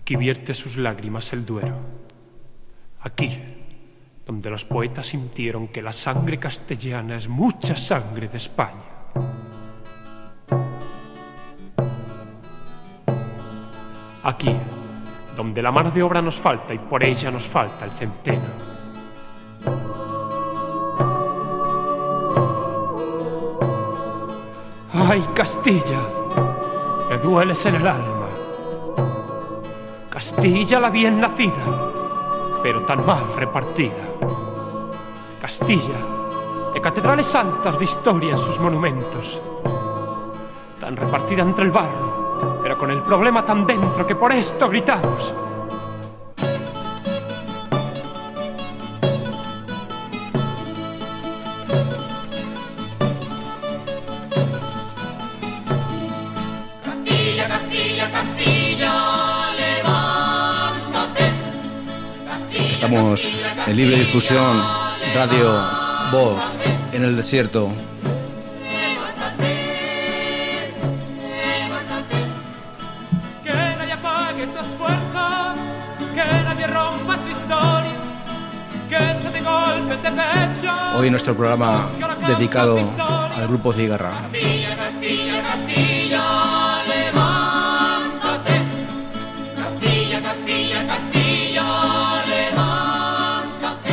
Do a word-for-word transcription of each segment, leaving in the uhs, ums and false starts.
Aquí vierte sus lágrimas el Duero. Aquí, donde los poetas sintieron que la sangre castellana es mucha sangre de España. Aquí, donde la mano de obra nos falta y por ella nos falta el centeno. ¡Ay, Castilla! Me dueles en el alma. Castilla la bien nacida, pero tan mal repartida. Castilla, de catedrales santas de historia en sus monumentos, tan repartida entre el barro, pero con el problema tan dentro que por esto gritamos. Castilla, Castilla, Castilla, levántate. Castilla, Estamos Castilla, en libre difusión, radio, voz, en el desierto. Que nadie apague tu esfuerzo, que nadie rompa tu historia, que se dé golpes de pecho. Hoy nuestro programa dedicado al grupo Cigarra. Castilla, Castilla, Castilla, levántate. Castilla, Castilla, Castilla, levántate.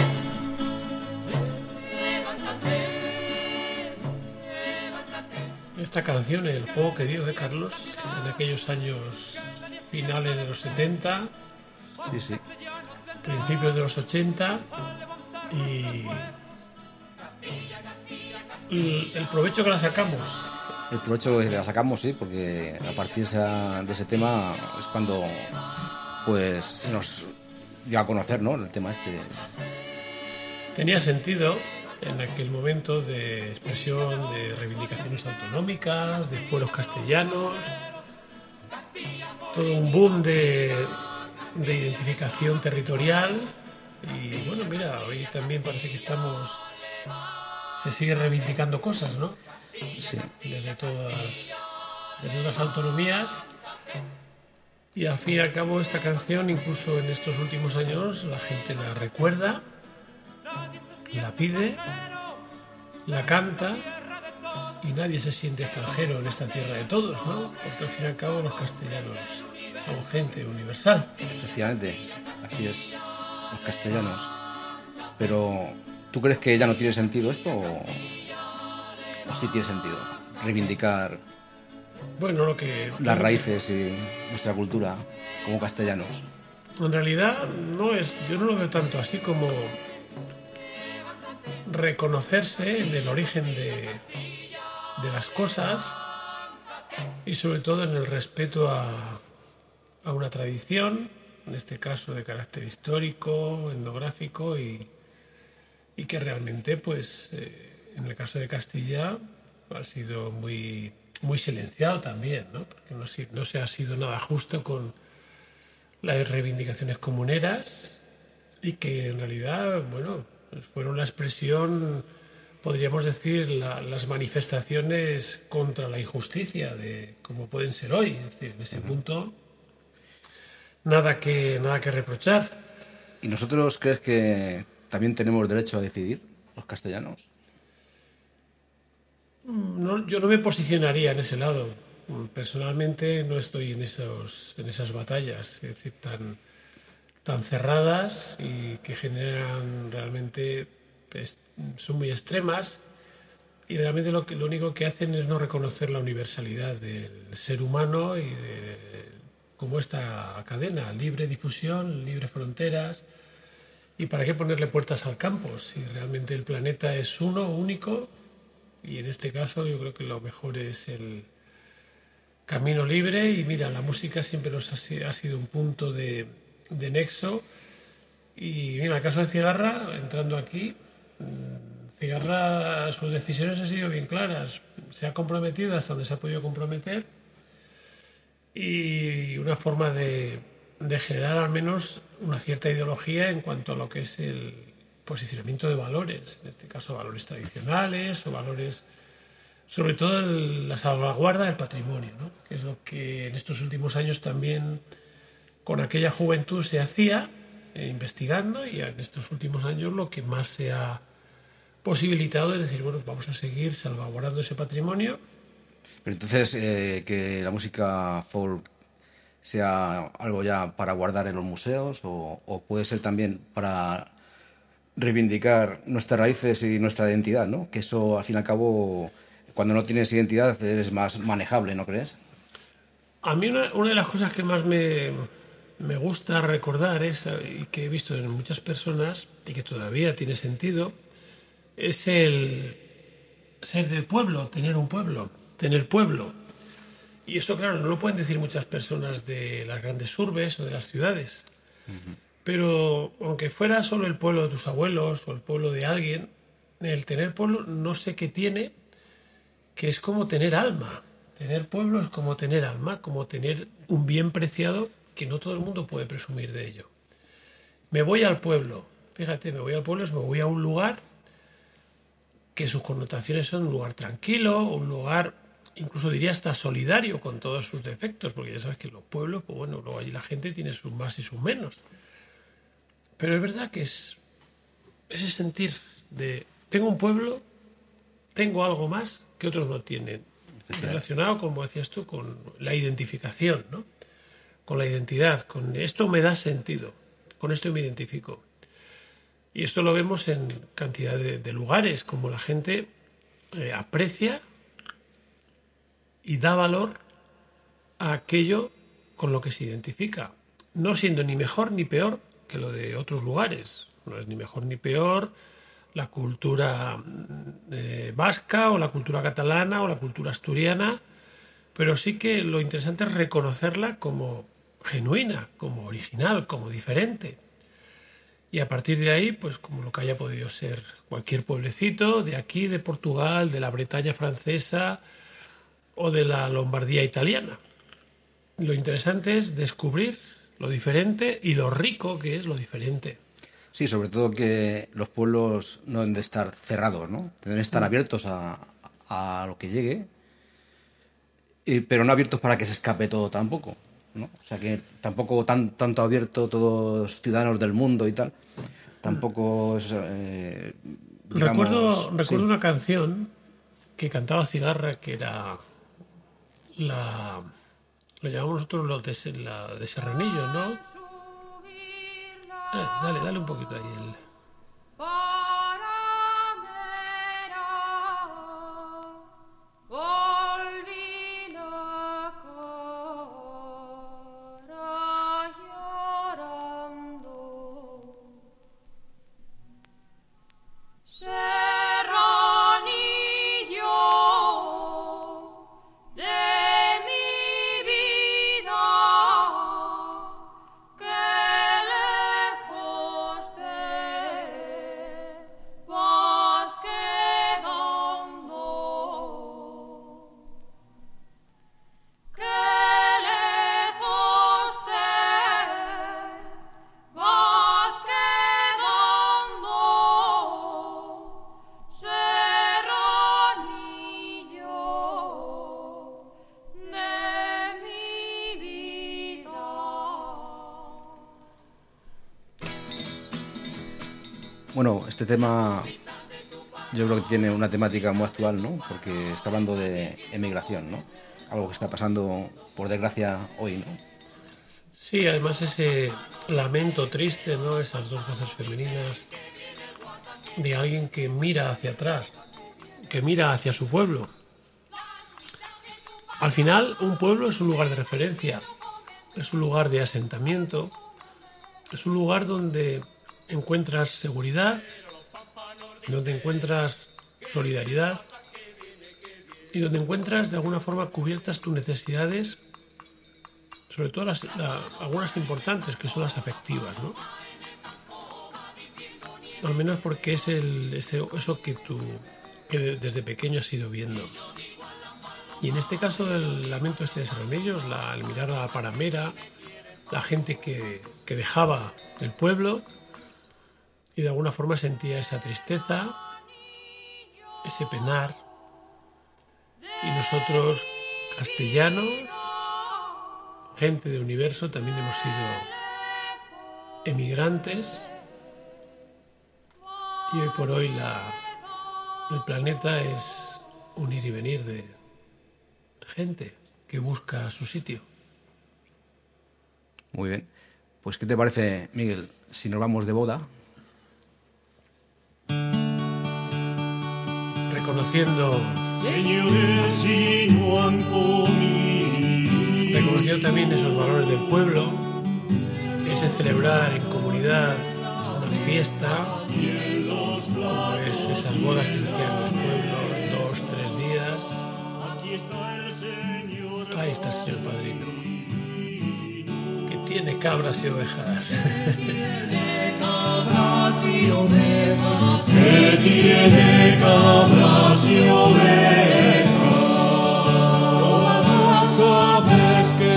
Levántate. Levántate. Esta canción, El juego que dio de Carlos, en aquellos años finales de los setenta, Sí, sí. principios de los ochenta, y el, el provecho que la sacamos. El provecho que la sacamos, sí, porque a partir de, esa- de ese tema es cuando pues se nos dio a conocer, ¿no? El tema este. Tenía sentido en aquel momento de expresión de reivindicaciones autonómicas, de fueros castellanos, todo un boom de, de identificación territorial. Y bueno, mira, hoy también parece que estamos, se sigue reivindicando cosas, ¿no? Sí. Desde todas, desde otras autonomías. Y al fin y al cabo esta canción, incluso en estos últimos años, la gente la recuerda, la pide, la canta, y nadie se siente extranjero en esta tierra de todos, ¿no? Porque al fin y al cabo los castellanos son gente universal. Efectivamente, así es, los castellanos. Pero, ¿tú crees que ya no tiene sentido esto o, o sí tiene sentido reivindicar Bueno, lo que las raíces y nuestra cultura como castellanos? en realidad no es, yo no lo veo tanto así como reconocerse en el origen de, de las cosas y sobre todo en el respeto a, a una tradición, en este caso de carácter histórico, etnográfico, y, y que realmente, pues, eh, en el caso de Castilla ha sido muy, muy silenciado también, ¿no? Porque no, ha sido- no se ha sido nada justo con las reivindicaciones comuneras y que en realidad, bueno, fueron la expresión, podríamos decir, la- las manifestaciones contra la injusticia de como pueden ser hoy. Es decir, en ese punto nada que nada que reprochar. ¿Y nosotros crees que también tenemos derecho a decidir, los castellanos? No, yo no me posicionaría en ese lado. Personalmente no estoy en esos en esas batallas, es decir, tan tan cerradas y que generan realmente, pues, son muy extremas, y realmente lo que lo único que hacen es no reconocer la universalidad del ser humano y de como esta cadena, libre difusión, libre fronteras. ¿Y para qué ponerle puertas al campo si realmente el planeta es uno, único? Y en este caso yo creo que lo mejor es el camino libre. Y mira, la música siempre nos ha, si- ha sido un punto de, de nexo. Y mira, el caso de Cigarra, entrando aquí, mm, Cigarra, sus decisiones han sido bien claras. Se ha comprometido hasta donde se ha podido comprometer, y una forma de, de generar al menos una cierta ideología en cuanto a lo que es el posicionamiento de valores, en este caso valores tradicionales o valores, sobre todo el- la salvaguarda del patrimonio, ¿no? Que es lo que en estos últimos años también con aquella juventud se hacía, eh, investigando, y en estos últimos años lo que más se ha posibilitado es decir, bueno, vamos a seguir salvaguardando ese patrimonio. Pero entonces, eh, que la música folk sea algo ya para guardar en los museos, o, o puede ser también para reivindicar nuestras raíces y nuestra identidad, ¿no? Que eso, al fin y al cabo, cuando no tienes identidad, eres más manejable, ¿no crees? A mí una, una de las cosas que más me, me gusta recordar es, y que he visto en muchas personas, y que todavía tiene sentido, es el ser de pueblo, tener un pueblo, tener pueblo. Y eso, claro, no lo pueden decir muchas personas de las grandes urbes o de las ciudades. Uh-huh. Pero aunque fuera solo el pueblo de tus abuelos o el pueblo de alguien, el tener pueblo no sé qué tiene, que es como tener alma. Tener pueblo es como tener alma, como tener un bien preciado que no todo el mundo puede presumir de ello. Me voy al pueblo, fíjate, me voy al pueblo, es me voy a un lugar que sus connotaciones son un lugar tranquilo, un lugar, incluso diría hasta solidario con todos sus defectos, porque ya sabes que en los pueblos, pues bueno, luego allí la gente tiene sus más y sus menos. Pero es verdad que es ese sentir de tengo un pueblo, tengo algo más que otros no tienen, relacionado, como decías tú, con la identificación, ¿no? Con la identidad, con esto me da sentido, con esto me identifico. Y esto lo vemos en cantidad de, de lugares, como la gente eh, aprecia y da valor a aquello con lo que se identifica, no siendo ni mejor ni peor que lo de otros lugares. No es ni mejor ni peor la cultura eh, vasca o la cultura catalana o la cultura asturiana, pero sí que lo interesante es reconocerla como genuina, como original, como diferente. Y a partir de ahí, pues como lo que haya podido ser cualquier pueblecito de aquí, de Portugal, de la Bretaña francesa o de la Lombardía italiana. Lo interesante es descubrir lo diferente y lo rico que es lo diferente. Sí, sobre todo que los pueblos no deben de estar cerrados, ¿no? Deben estar abiertos a, a lo que llegue, y, pero no abiertos para que se escape todo tampoco, ¿no? O sea, que tampoco tan, tanto abierto todos ciudadanos del mundo y tal. Tampoco es... Eh, digamos, recuerdo recuerdo sí. una canción que cantaba Cigarra, que era la... Lo llamamos nosotros los de, la, de Serranillo, ¿no? Eh, dale, dale un poquito ahí. El... Bueno, este tema yo creo que tiene una temática muy actual, ¿no? Porque está hablando de emigración, ¿no? Algo que está pasando, por desgracia, hoy, ¿no? Sí, además ese lamento triste, ¿no? Esas dos voces femeninas de alguien que mira hacia atrás, que mira hacia su pueblo. Al final, un pueblo es un lugar de referencia, es un lugar de asentamiento, es un lugar donde encuentras seguridad, donde encuentras solidaridad y donde encuentras de alguna forma cubiertas tus necesidades, sobre todo las, la, algunas importantes, que son las afectivas, ¿no? Al menos porque es el, ese, eso que tú que desde pequeño has ido viendo. Y en este caso el lamento este de Serranillos, la, el mirar a la paramera, la gente que, que dejaba el pueblo y de alguna forma sentía esa tristeza, ese penar. Y nosotros, castellanos, gente de Universo también hemos sido emigrantes y hoy por hoy la, el planeta es un ir y venir de gente que busca su sitio. Muy bien. Pues, ¿qué te parece, Miguel, si nos vamos de boda? Reconociendo, Señores, si no han comido. reconociendo también esos valores del pueblo, ese celebrar en comunidad una fiesta, pues esas bodas que se hacían en los pueblos, dos, tres días. Ahí está el señor padrino, que tiene cabras y ovejas. Cabras y ovejas, que tiene cabras y ovejas. Todas las aves que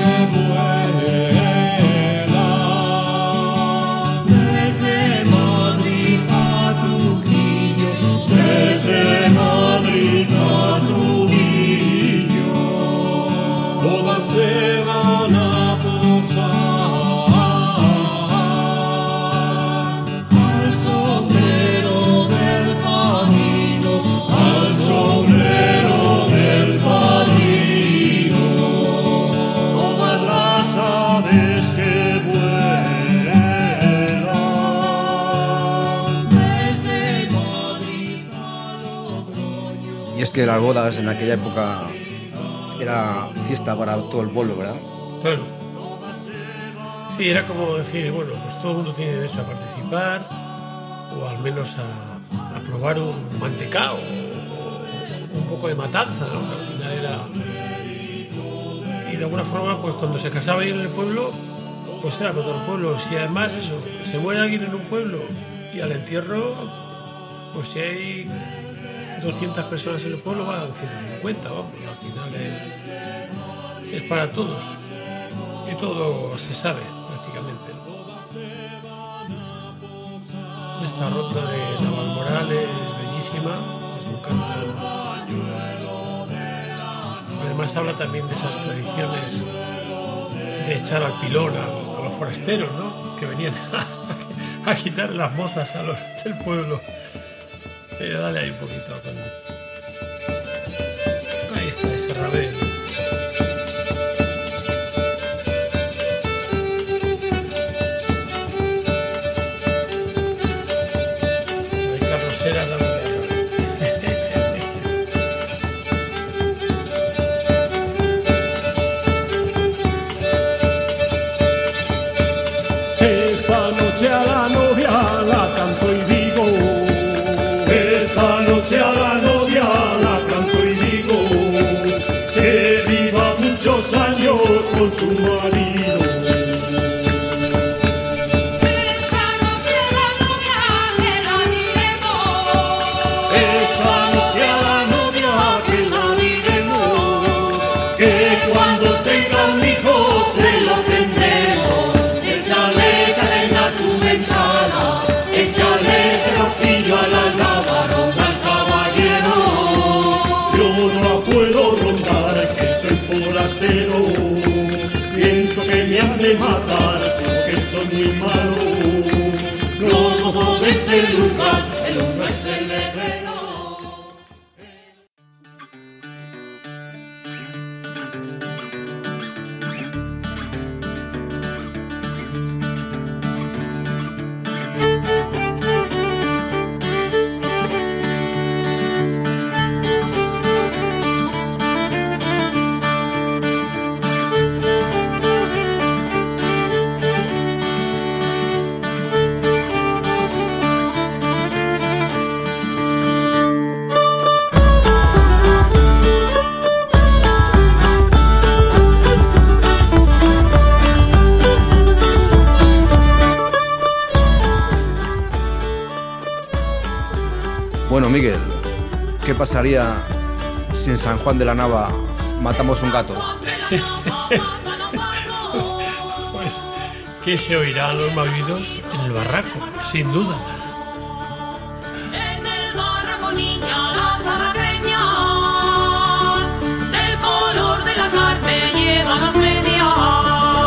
vuelan, desde Madrid a Trujillo, desde Madrid a Trujillo, todas se van a posar. Es que las bodas en aquella época era fiesta para todo el pueblo, ¿verdad? Claro. Sí, era como decir, bueno, pues todo el mundo tiene derecho a participar o al menos a, a probar un mantecao o un poco de matanza, ¿no? Que al final era... Y de alguna forma, pues cuando se casaba alguien en el pueblo, pues era para todo el pueblo. Si además eso, se muere alguien en un pueblo y al entierro, pues si hay doscientas personas en el pueblo, van a ciento cincuenta, vamos, al final es, es para todos y todo se sabe prácticamente. Esta ronda de Navalmoral es bellísima, es un canto. Además habla también de esas tradiciones de echar al pilón a, a los forasteros, ¿no? Que venían a, a quitar las mozas a los del pueblo. Pero dale ahí un poquito. Con... Ahí está ese rabel. Hay carroceras dándole. Esta noche a la novia la canto y digo. Esta noche a la novia la canto y digo que viva muchos años con su marido. Esta noche a la novia que la diremos. Esta noche a la novia que la diremos, que cuando tenga un hijo se lo tendremos. Échale cadena a tu ventana, échale rocío a la navarona al caballero. Yo no puedo rondar, que soy forastero. Pienso que me han de matar, porque soy muy malo. Los ojos de este lugar, el uno es el herrero. Bueno, Miguel, ¿qué pasaría si en San Juan de la Nava matamos un gato? Pues que se oirán los maullidos en el barraco, sin duda. En el barraco, niña, las barraqueñas del color de la carne llevan las medias.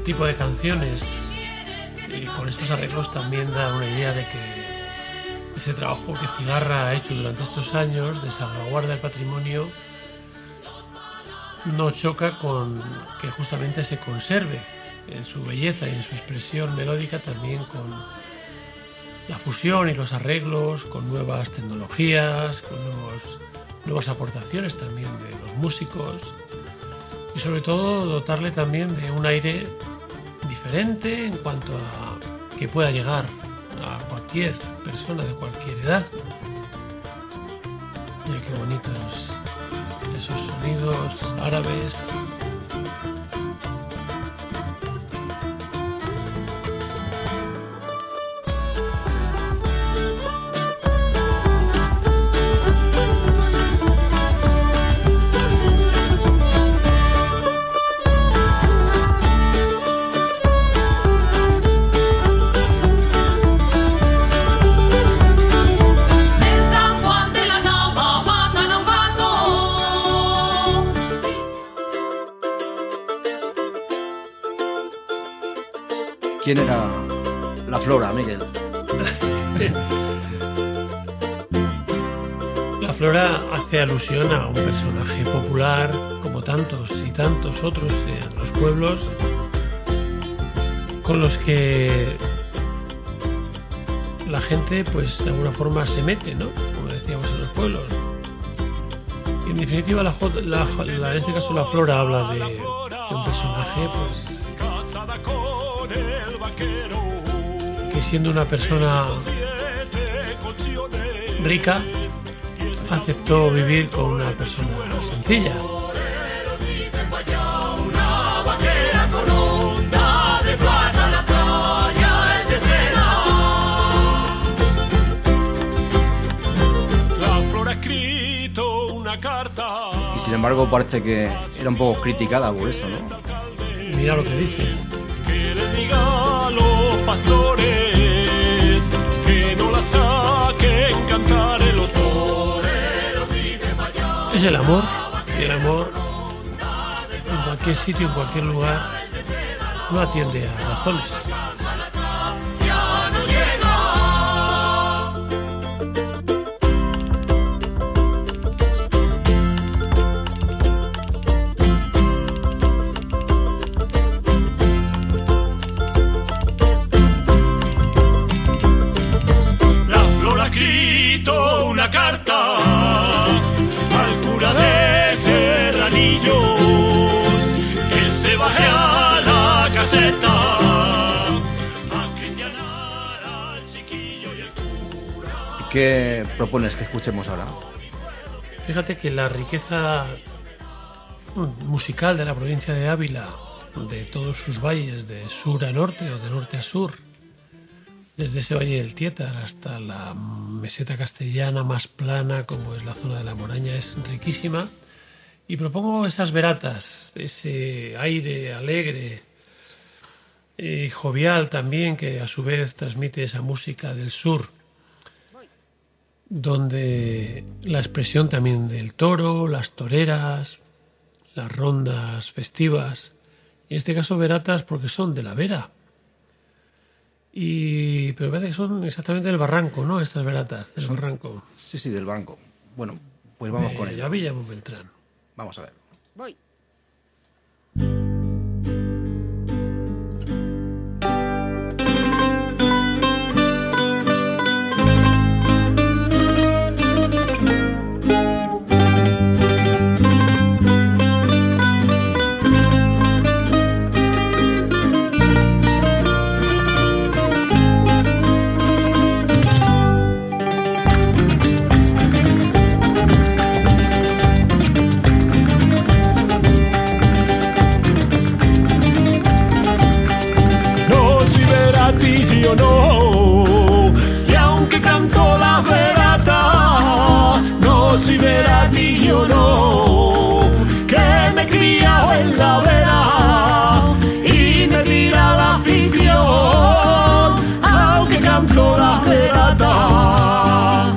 tipo de canciones y con estos arreglos también da una idea de que ese trabajo que Cigarra ha hecho durante estos años de salvaguarda del patrimonio no choca con que justamente se conserve en su belleza y en su expresión melódica, también con la fusión y los arreglos, con nuevas tecnologías, con nuevos, nuevas aportaciones también de los músicos y sobre todo dotarle también de un aire diferente en cuanto a que pueda llegar a cualquier persona de cualquier edad. Mira qué bonitos esos sonidos árabes. ¿Quién era la Flora, Miguel? La Flora hace alusión a un personaje popular, como tantos y tantos otros en los pueblos, con los que la gente, pues de alguna forma se mete, ¿no? Como decíamos en los pueblos. Y en definitiva, la, la, la, en este caso la Flora habla de, de un personaje, pues, que siendo una persona rica aceptó vivir con una persona sencilla. Y sin embargo parece que era un poco criticada por eso, ¿no? Mira lo que dice. Que le diga a los pastores que no la saquen cantar el torero. Es el amor, y el amor en cualquier sitio, en cualquier lugar, no atiende a razones. Una carta al cura de Serranillos que se baje a la caseta a cristianar al chiquillo y el cura. ¿Qué propones que escuchemos ahora? Fíjate que la riqueza musical de la provincia de Ávila, de todos sus valles, de sur a norte o de norte a sur, desde ese valle del Tietar hasta la meseta castellana más plana, como es la zona de la Moraña, es riquísima. Y propongo esas veratas, ese aire alegre y jovial también, que a su vez transmite esa música del sur, donde la expresión también del toro, las toreras, las rondas festivas, y en este caso veratas porque son de la Vera. Y, pero parece que son exactamente del Barranco, ¿no? Estas veratas, del Son- Barranco. Sí, sí, del Barranco. Bueno, pues vamos Eh, con ello. La Villa Beltrán. Vamos a ver. Voy. No, si veratillo no, y aunque canto la verata, no, si veratillo no, que me he criado en la vera y me tira la afición, aunque canto la verata.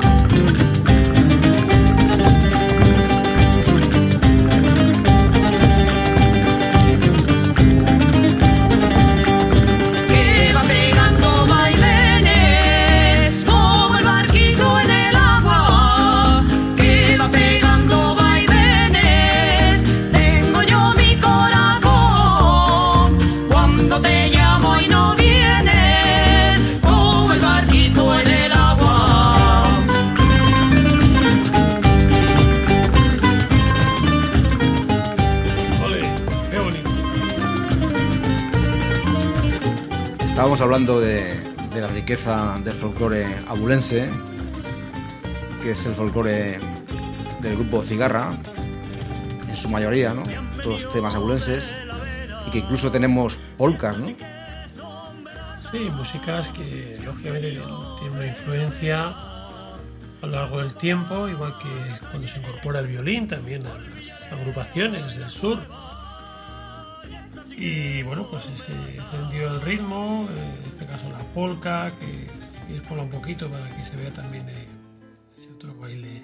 Estábamos hablando de, de la riqueza del folclore abulense, que es el folclore del grupo Cigarra, en su mayoría, ¿no? Todos temas abulenses, y que incluso tenemos polcas, ¿no? Sí, músicas que lógicamente tienen una influencia a lo largo del tiempo, igual que cuando se incorpora el violín también a las agrupaciones del sur. Y bueno, pues ese sentido del ritmo, en este caso la polka, que si quieres ponla un poquito para que se vea también eh, ese otro baile.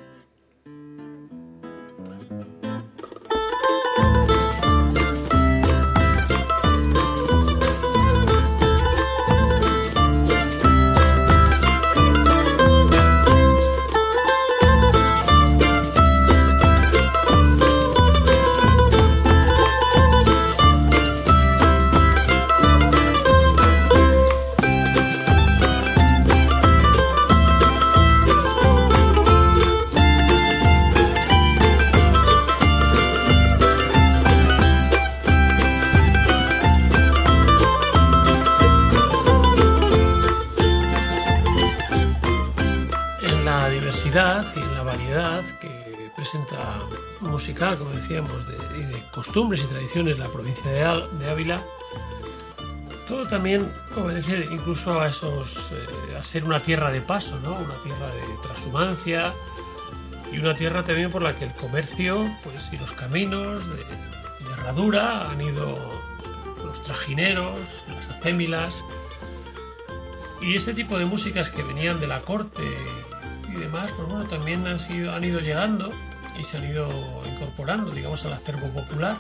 Y en la variedad que presenta musical, como decíamos, de, y de costumbres y tradiciones la provincia de, Al, de Ávila, todo también obedece incluso a esos eh, a ser una tierra de paso, ¿no? Una tierra de transhumancia y una tierra también por la que el comercio, pues, y los caminos de, de herradura han ido, los trajineros, las acémilas, y este tipo de músicas que venían de la corte y demás, pues bueno, también han, sido, han ido llegando y se han ido incorporando, digamos, al acervo popular.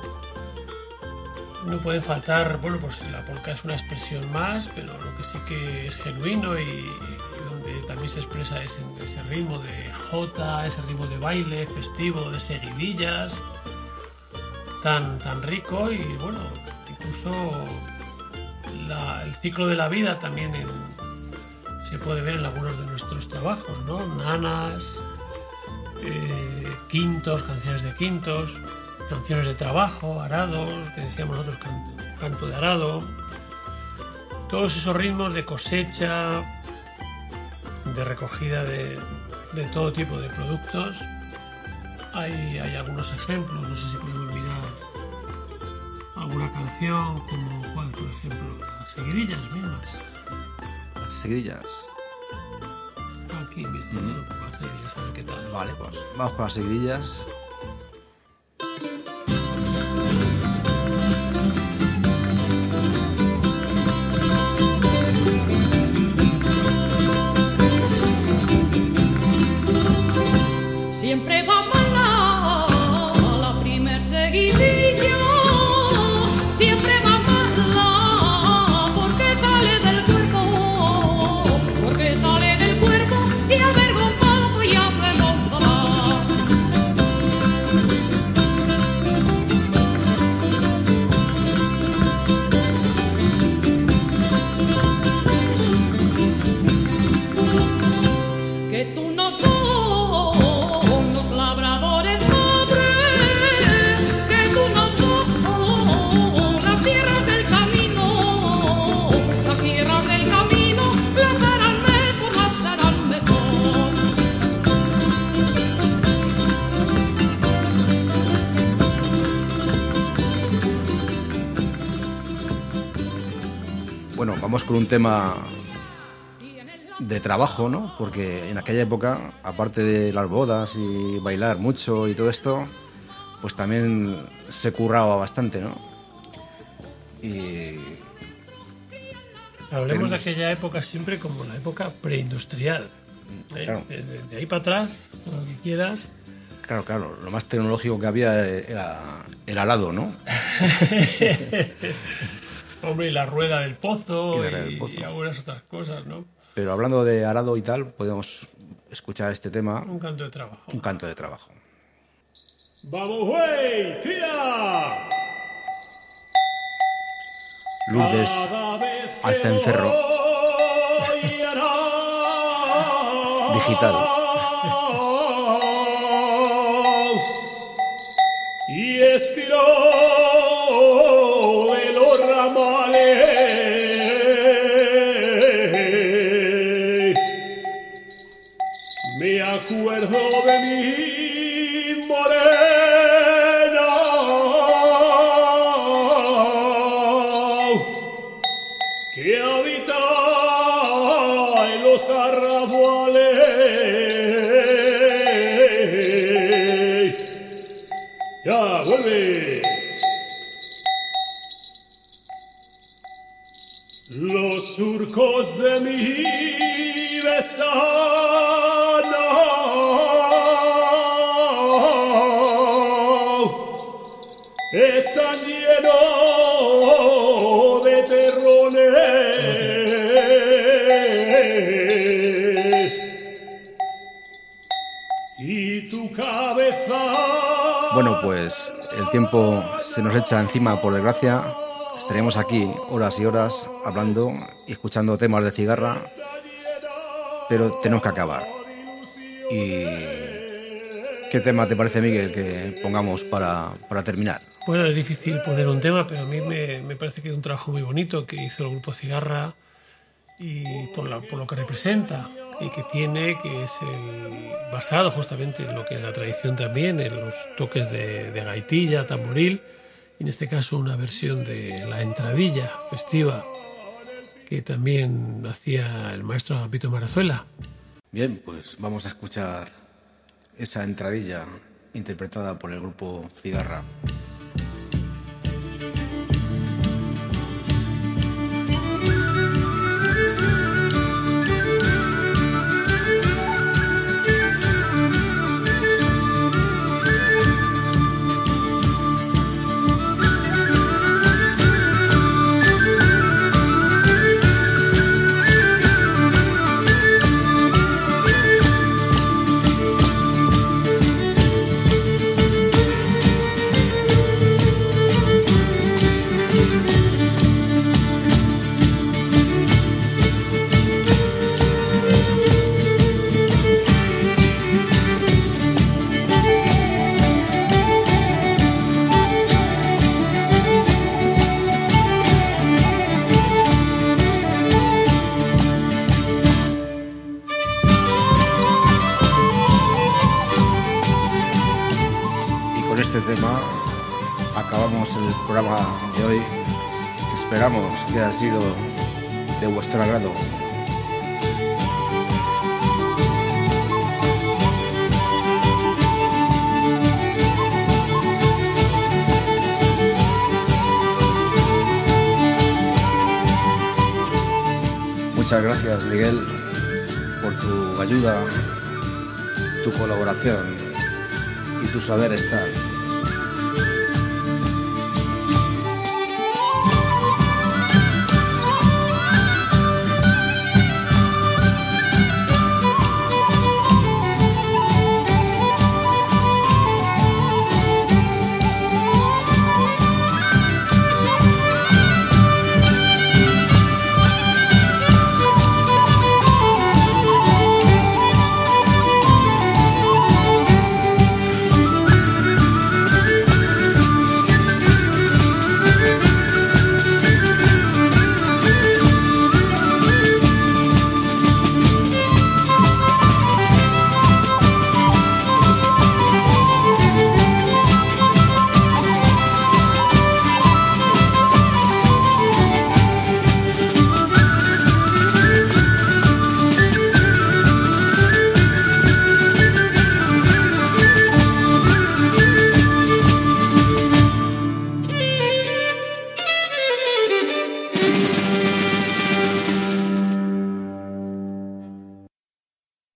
No pueden faltar, bueno, pues la polka es una expresión más, pero lo que sí que es genuino y, y donde también se expresa ese, ese ritmo de jota, ese ritmo de baile festivo, de seguidillas, tan, tan rico. Y bueno, incluso la, el ciclo de la vida también en, se puede ver en algunos de nuestros trabajos, ¿no? Nanas, eh, quintos, canciones de quintos, canciones de trabajo, arados, que decíamos nosotros, canto, canto de arado, todos esos ritmos de cosecha, de recogida de, de todo tipo de productos. Hay, hay algunos ejemplos, no sé si podemos mirar alguna canción, como cuál, por ejemplo, las seguidillas mismas. Las seguidillas. Aquí mismo, Mm. ¿no? Las seguidillas, a ver qué tal. Vale, pues vamos con las seguidillas. Siempre va mala la primer seguidilla, siempre va mala porque sale del cuerpo, porque sale del cuerpo y avergonzada y avergonzada. Que tú no son los labradores madre, que tú no son las tierras del camino, las tierras del camino las harán mejor, las harán mejor. Bueno, vamos con un tema de trabajo, ¿no? Porque en aquella época, aparte de las bodas y bailar mucho y todo esto, pues también se curraba bastante, ¿no? Y Hablemos de Tenemos- aquella época siempre como la época preindustrial. ¿eh? Claro. De, de- de ahí para atrás, todo lo que quieras. claro, claro, lo más tecnológico que había era el arado, ¿no? Hombre, y la rueda del pozo Y y, la rueda del pozo. y algunas otras cosas, ¿no? Pero hablando de arado y tal, podemos escuchar este tema, Un canto de trabajo. un canto de trabajo. ¡Vamos, güey! ¡Tira! Lourdes Cada vez que al cencerro. voy a Digital. Y estiro de los ramales Ya, vuelve. Los surcos de mi ventana están llenos de terrones y tu cabeza. Bueno, pues el tiempo se nos echa encima, por desgracia. Estaremos aquí horas y horas hablando y escuchando temas de cigarra, pero tenemos que acabar. ¿Y qué tema te parece, Miguel, que pongamos para, para terminar? Bueno, es difícil poner un tema, pero a mí me, me parece que es un trabajo muy bonito que hizo el grupo Cigarra y por, la, por lo que representa y que tiene, que es el, basado justamente en lo que es la tradición también, en los toques de, de gaitilla, tamboril, y en este caso una versión de la entradilla festiva que también hacía el maestro Agapito Marazuela. Bien, pues vamos a escuchar esa entradilla interpretada por el grupo Cigarra. Esperamos que haya sido de vuestro agrado. Muchas gracias, Miguel, por tu ayuda, tu colaboración y tu saber estar.